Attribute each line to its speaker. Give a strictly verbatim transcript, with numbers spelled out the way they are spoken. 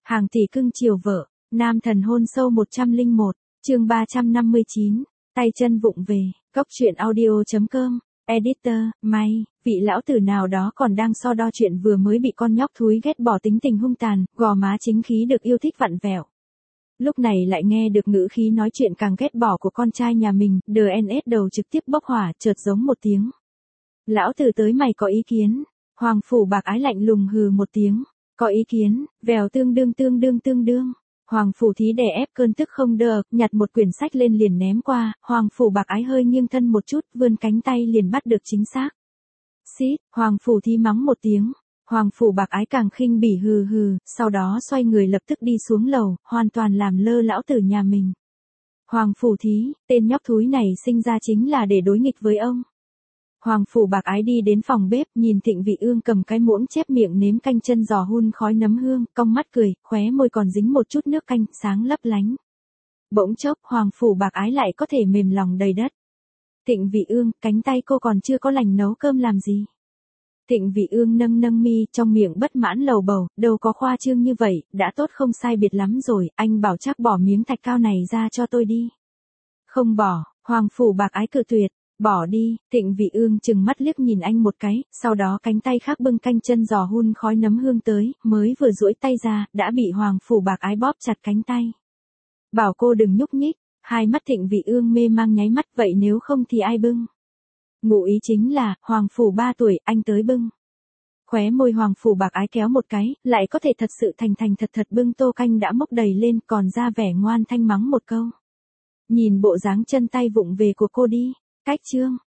Speaker 1: Hàng tỷ cưng chiều vợ, nam thần hôn sâu một trăm lẻ một, chương ba trăm năm mươi chín, tay chân vụng về, cốc truyện audio.com, editor, may, vị lão tử nào đó còn đang so đo chuyện vừa mới bị con nhóc thúi ghét bỏ tính tình hung tàn, gò má chính khí được yêu thích vặn vẹo. Lúc này lại nghe được ngữ khí nói chuyện càng ghét bỏ của con trai nhà mình, đê en ét đầu trực tiếp bốc hỏa, chợt giống một tiếng. Lão tử tới mày có ý kiến, Hoàng Phủ Bạc Ái lạnh lùng hừ một tiếng. Có ý kiến, vèo tương đương tương đương tương đương. Hoàng Phủ Thí đè ép cơn tức không đờ, nhặt một quyển sách lên liền ném qua, Hoàng Phủ Bạc Ái hơi nghiêng thân một chút, vươn cánh tay liền bắt được chính xác. Xít, Hoàng Phủ Thí mắng một tiếng. Hoàng Phủ Bạc Ái càng khinh bỉ hừ hừ, sau đó xoay người lập tức đi xuống lầu, hoàn toàn làm lơ lão tử nhà mình. Hoàng Phủ Thí, tên nhóc thúi này sinh ra chính là để đối nghịch với ông. Hoàng Phủ Bạc Ái đi đến phòng bếp, nhìn Thịnh Vị Ương cầm cái muỗng chép miệng nếm canh chân giò hun khói nấm hương, cong mắt cười, khóe môi còn dính một chút nước canh, sáng lấp lánh. Bỗng chốc, Hoàng Phủ Bạc Ái lại có thể mềm lòng đầy đất. Thịnh Vị Ương, cánh tay cô còn chưa có lành nấu cơm làm gì? Thịnh Vị Ương nâng nâng mi, trong miệng bất mãn lầu bầu, đâu có khoa trương như vậy, đã tốt không sai biệt lắm rồi, anh bảo chắc bỏ miếng thạch cao này ra cho tôi đi. Không bỏ, Hoàng Phủ Bạc Ái cự tuyệt. Bỏ đi, Thịnh Vị Ương chừng mắt liếc nhìn anh một cái, sau đó cánh tay khác bưng canh chân giò hun khói nấm hương tới, mới vừa duỗi tay ra, đã bị Hoàng Phủ Bạc Ái bóp chặt cánh tay. Bảo cô đừng nhúc nhích, hai mắt Thịnh Vị Ương mê mang nháy mắt, vậy nếu không thì ai bưng? Ngụ ý chính là, Hoàng Phủ ba tuổi, anh tới bưng. Khóe môi Hoàng Phủ Bạc Ái kéo một cái, lại có thể thật sự thành thành thật thật bưng tô canh đã mốc đầy lên, còn ra vẻ ngoan thanh mắng một câu. Nhìn bộ dáng chân tay vụng về của cô đi. Cách chương,